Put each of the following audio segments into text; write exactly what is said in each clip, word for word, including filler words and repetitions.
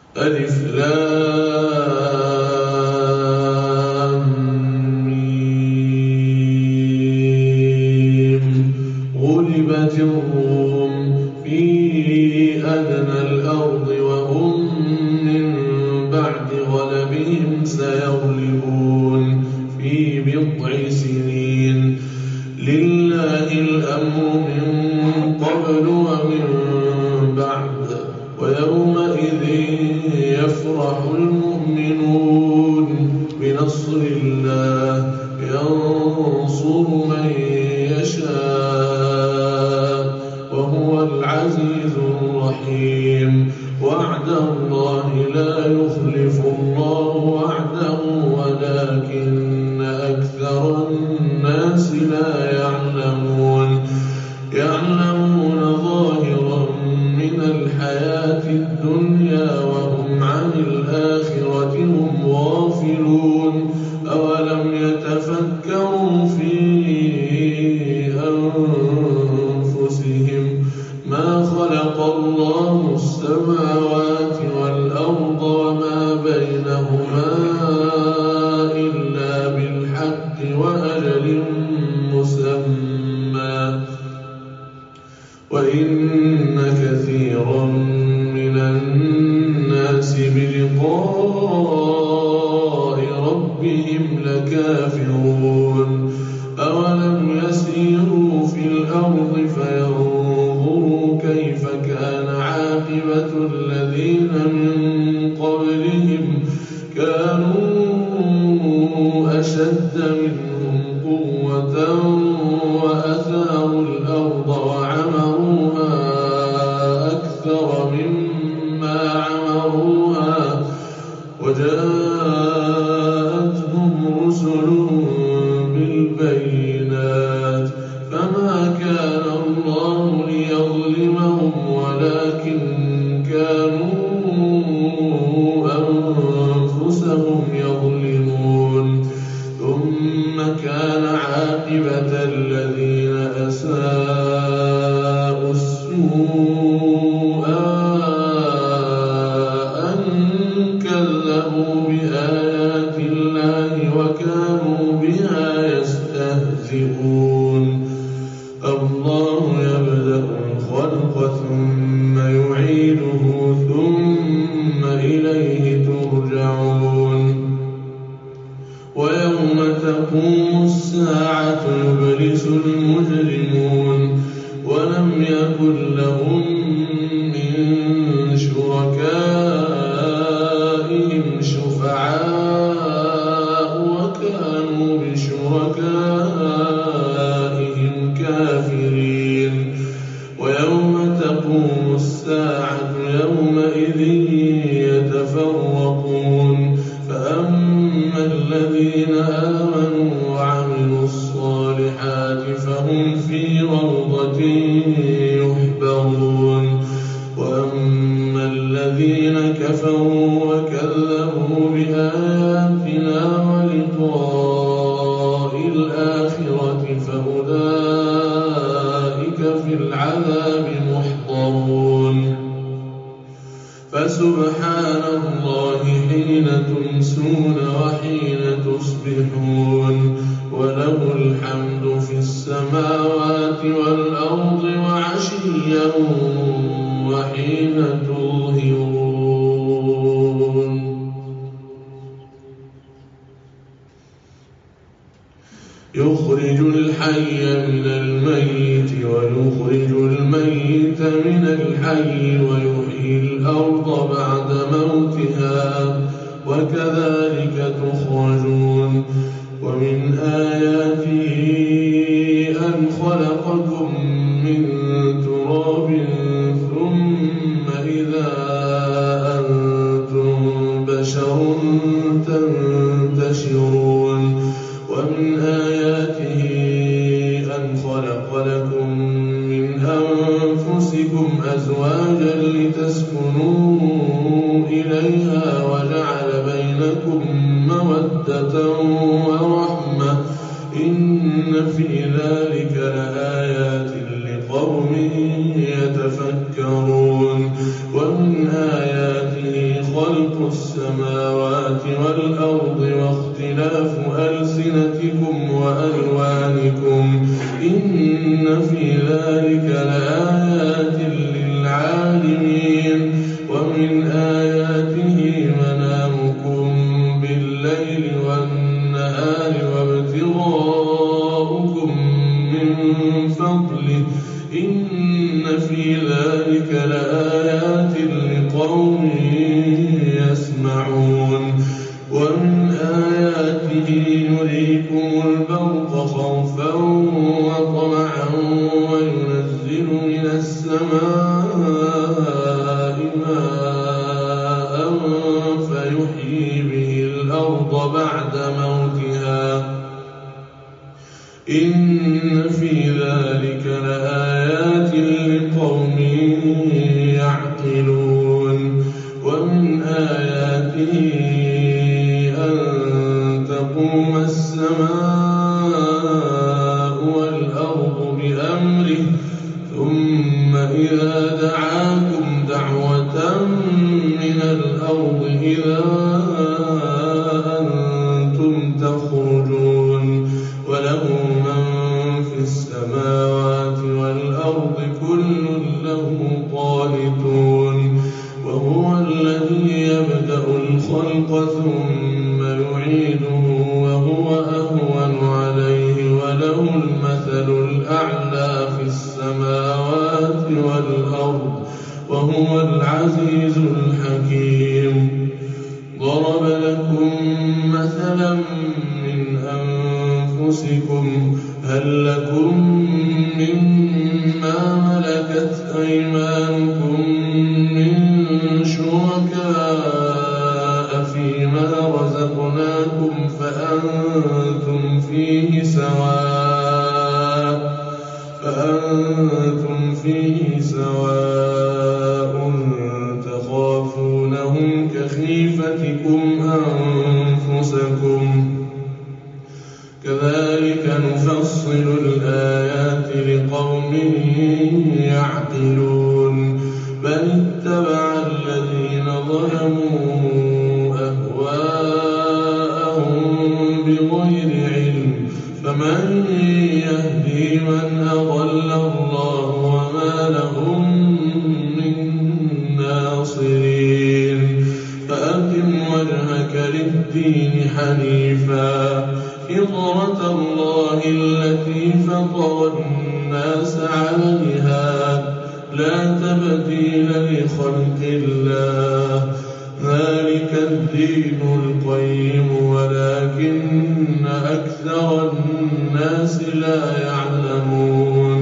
ألف لام ميم. غلبت الروم في أدنى الأرض وهم من بعد غلبهم سيغلبون في بضع سنين. لله الأمر من قبل ومن بعد ويومئذ يفرح المؤمنون بنصر الله ينصر من يشاء وهو العزيز الرحيم. وعد الله لا يخلف الله وعده ولكن أكثر الناس لا يعلمون. يعلمون ظاهرا من الحياة الدنيا وهم عن الآخرة هم غافلون. أولم يتفكروا في أنفسهم ما خلق الله السماوات والأرض وما بينهما إلا بالحق وأجل مسمى وإن كثيرا من الناس بلقاء ربهم لكافرون. أولم يسيروا في الأرض فينظروا كيف كان عاقبة الذين من قبلهم كانوا أشد منهم قوة وأثاروا الأرض وعمروها أكثر مما عمروها وجاءتهم رسلهم بالبينات فما كان الله ليظلمهم ولكن كانوا أنفسهم يظلمون. ثم كان عاقبة الذين أساءوا السوء أن كذبوا بآيات الله وكانوا بها يستهزئون. الله يبدأ الخلق ثم يعيده ثم إليه ترجعون. ويوم تقوم الساعة يبلس المجرمون ولم يكن لهم من شركائهم شفعاء وكانوا بشركائهم كافرين. ويوم تقوم الساعة يومئذ يتفرقون فأما الذين آمنوا وعملوا الصالحات فهم في روضة يحبرون. وأما الذين كفروا وكذبوا بآياتنا ولقاء الآخرة فأولئك في العذاب محضرون. فسبحان الله حين تمسون وحين تصبحون وله الحمد في السماوات والأرض وعشيا وحين تظهرون. يخرج الحي من الميت ويخرج الميت من الحي ويحيي الأرض بعد موتها وكذلك تخرجون. ومن آياته أن خلقكم من تراب ثم إذا أنتم بشر تنتشرون. ومن آياته أن خلق لكم من أنفسكم أزواجا لتسكنوا إليها وجعل بينكم مودة ورحمة إن في ذلك لآيات خلق السماوات والأرض واختلاف ألسنتكم وألوانكم إن في ذلك لآيات للعالمين ومن آياته منامكم بالليل والنهار وابتغاؤكم من فضله إن في ذلك لآيات لقوم يسمعون ومن آياته يريكم البرق خوفا وطمعا وينزل من السماء ماء فيحيي به الأرض بعد موتها إن في ذلك لآيات لقوم يعقلون ومن آياته أن تقوم السماء والأرض بأمره ثم إذا دعاكم دعوة من الأرض إذا أنتم تخرجون وله من في السماوات والأرض كل له قانتون وهو الذي يبدأ الخلق ثم يعيده وهو أهون عليه وله المثل الأعلى في السماوات والأرض وهو العزيز الحكيم ضرب لكم مثلا من أنفسكم هل لكم مما ملكت أيمانكم من شركاء فيما رزقناكم فأنتم فيه سواء فأنتم فيه سواء تخافونهم كخيفتكم أنفسكم كذلك نفصل الآيات لقوم يعقلون بل اتبع الذين ظلموا أهواءهم بغير علم فمن يهدي من أضل الله وما لهم من ناصرين فأقم وجهك للدين حنيفا فطرة الله التي فطر الناس عليها لا تبديل لخلق الله ذلك الدين القيم ولكن أكثر الناس لا يعلمون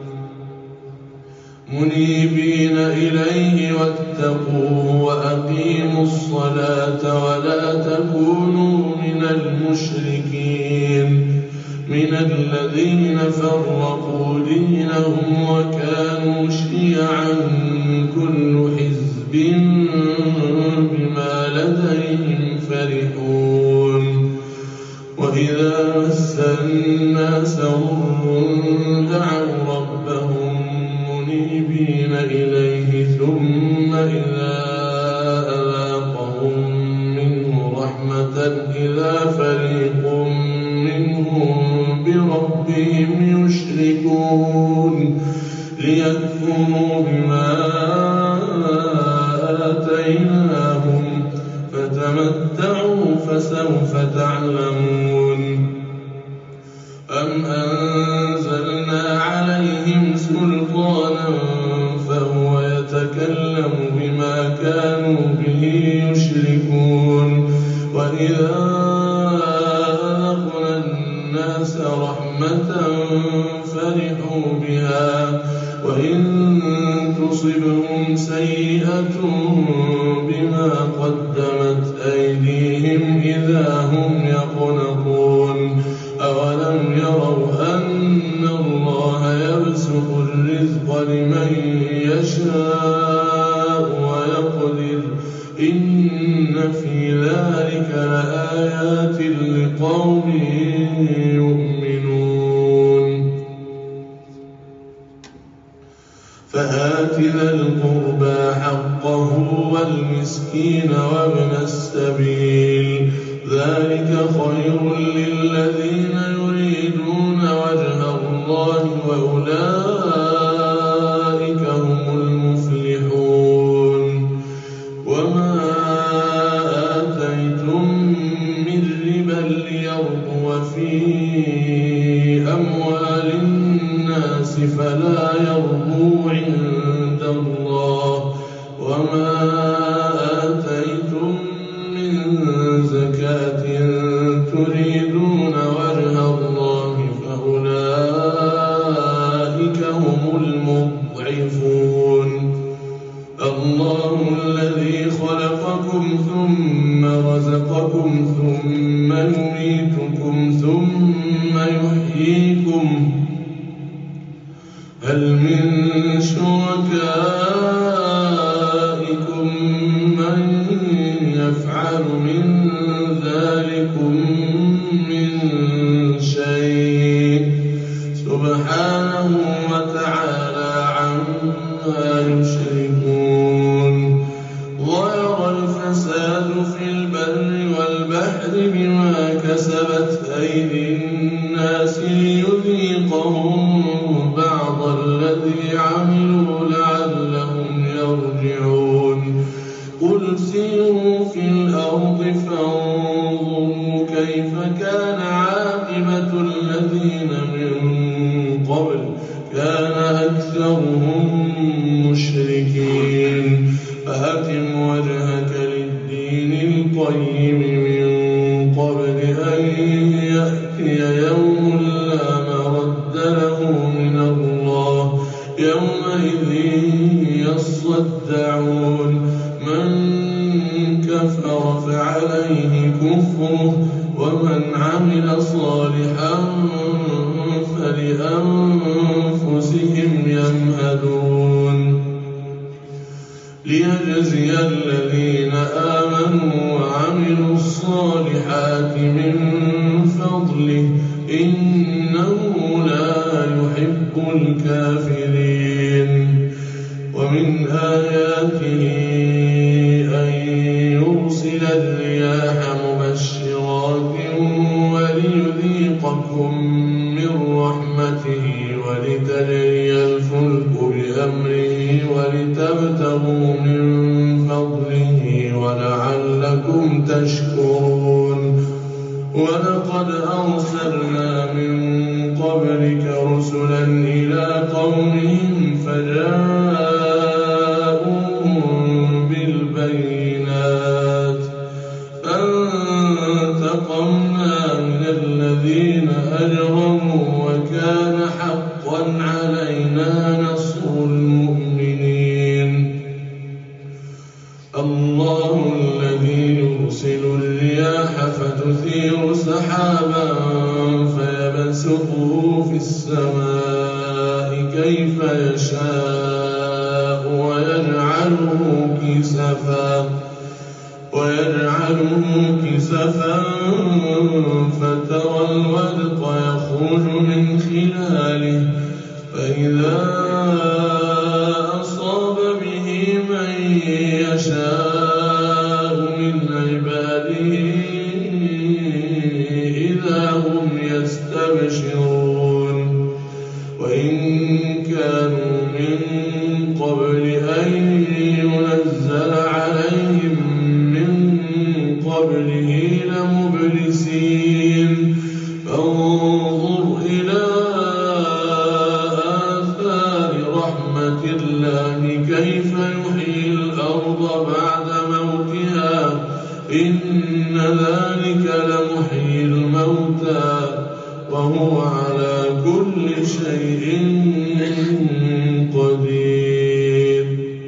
منيبين إليه واتقوه وأقيموا الصلاة ولا تكونوا من المشركين من الذين فرقوا دينهم وكانوا شيعا كل حزب بما لديهم فرحون وإذا مس الناس ضر دعوا ربهم منيبين إليه ثم إذا أذاقهم منه رحمة إذا فريق منهم بربهم يشركون ليكفروا بما آتيناهم فتمتعوا فسوف تعلمون أم أنزلنا عليهم سلطانا فهو يتكلم بما كانوا به يشركون وإذا أذقنا الناس رحمة فرحوا بها وإن تصبهم سيئة بما قدمت أيديهم إذا هم يقنطون أولم يروا أن الله يبسط الرزق لمن يشاء ويقدر إن في ذلك لآيات لقوم يؤمنون فآت ذا القربى حقه والمسكين والمسكين وابن السبيل ذلك خير للذين يريدون وجه الله وأولئك هم المفلحون وما آتيتم من ربا ليربو في أموال الناس فلا يربو عند الله وما آتيتم من زكاة تريدون وجه الله فأولئك هم المضعفون الله الذي خلقكم ثم رزقكم ثم يميتكم ثم يحييكم هل من شركائكم من يفعل من ذلكم من شيء سبحانه وتعالى عما يشركون ظهر الفساد في البر والبحر بما كسبت أيدي الناس ليذيقهم بعض الذي عملوا لعلهم يرجعون قل سيروا في الأرض فانظروا كيف كان عاقبة الذين من قبل كان أكثرهم مشركين فأقم وجهك للدين القيم من قبل أن يأتي يوم لا مرد له من الله يومئذ يصدعون من كفر فعليه كفره ومن عمل صالحا فلأنفسهم يمهدون ليجزي الذين آمنوا وعملوا الصالحات من فضله إنه لا يحب الكافرين ومن آياته أن يرسل الرياح مبشرات وليذيقكم من رحمته ولتجري الفلك بأمره ولتبتغوا من فضله ولعلكم تشكرون ولقد أرسلنا من قبلك رسلا إلى قومهم فجاءوهم بالبينات فانتقمنا من الذين أجرموا وكان حقا علينا نصر المؤمنين الله الذي يرسل الرياح فتثير سحابا فيبسطه في السماء كيف يشاء ويجعله كسفا ويجعله كسفا فترى الودق يخرج من خلاله فإذا أصاب به من يشاء من عباده إذا هم يستبشرون وإن كانوا من قبل أن ينزل عليهم من قبله لمبلسين فانظر إلى آثار رحمة الله كيف يحيي الأرض بعد موتها إن ذلك لمحيي الموتى وهو على كل شيء قدير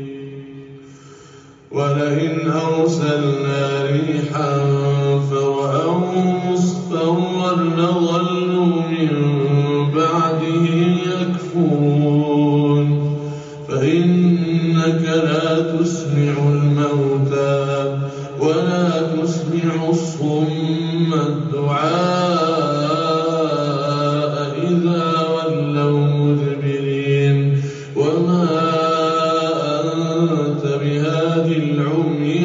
ولئن أرسلنا ريحا فرأوه مصفرا لظلوا من بعده يكفرون فإنك لا تسمع الموتى ولا تسمع الصم الدعاء إذا ولوا مدبرين وما أنت بهادي العمي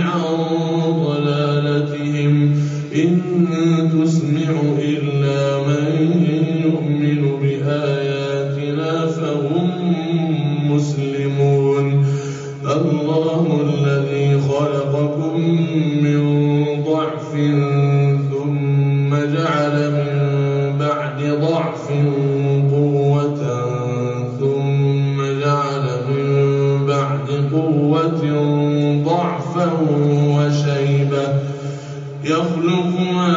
وشيبة يخلق ما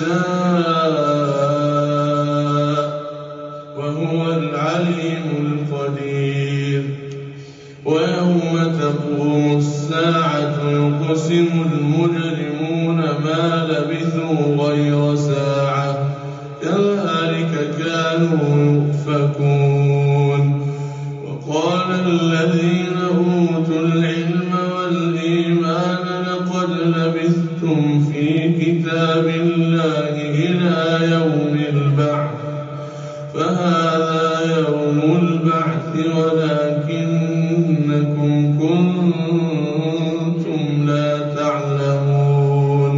يشاء وهو العليم القدير ويوم تقوم الساعة يقسم المجرمون ما لبثوا غير ساعة كذلك كانوا يؤفكون وقال الذين أوتوا العلم والإيمان لقد لبثتم في كتاب الله إلى يوم البعث فهذا يوم البعث ولكنكم كنتم لا تعلمون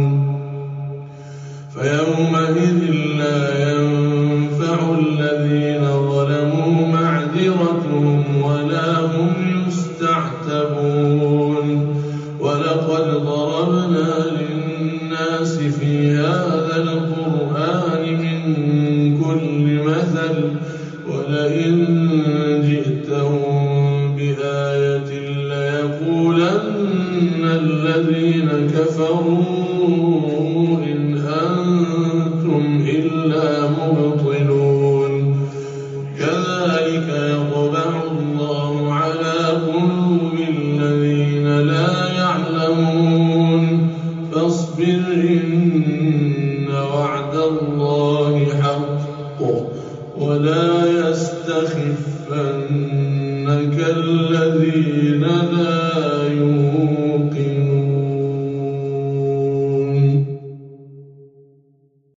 فيومئذ لا ينفع الذين ظلموا معذرتهم ولا هم يستعتبون ولقد ضربنا للناس في هذا القرآن من كل مثل ولئن جئتهم بآية ليقولن الذين كفروا إن أنتم إلا مبطلون كذلك يطبع الله على قلوب الذين لا يعلمون فاصبر إن وعد الله حق ولا يستخفنك الذين لا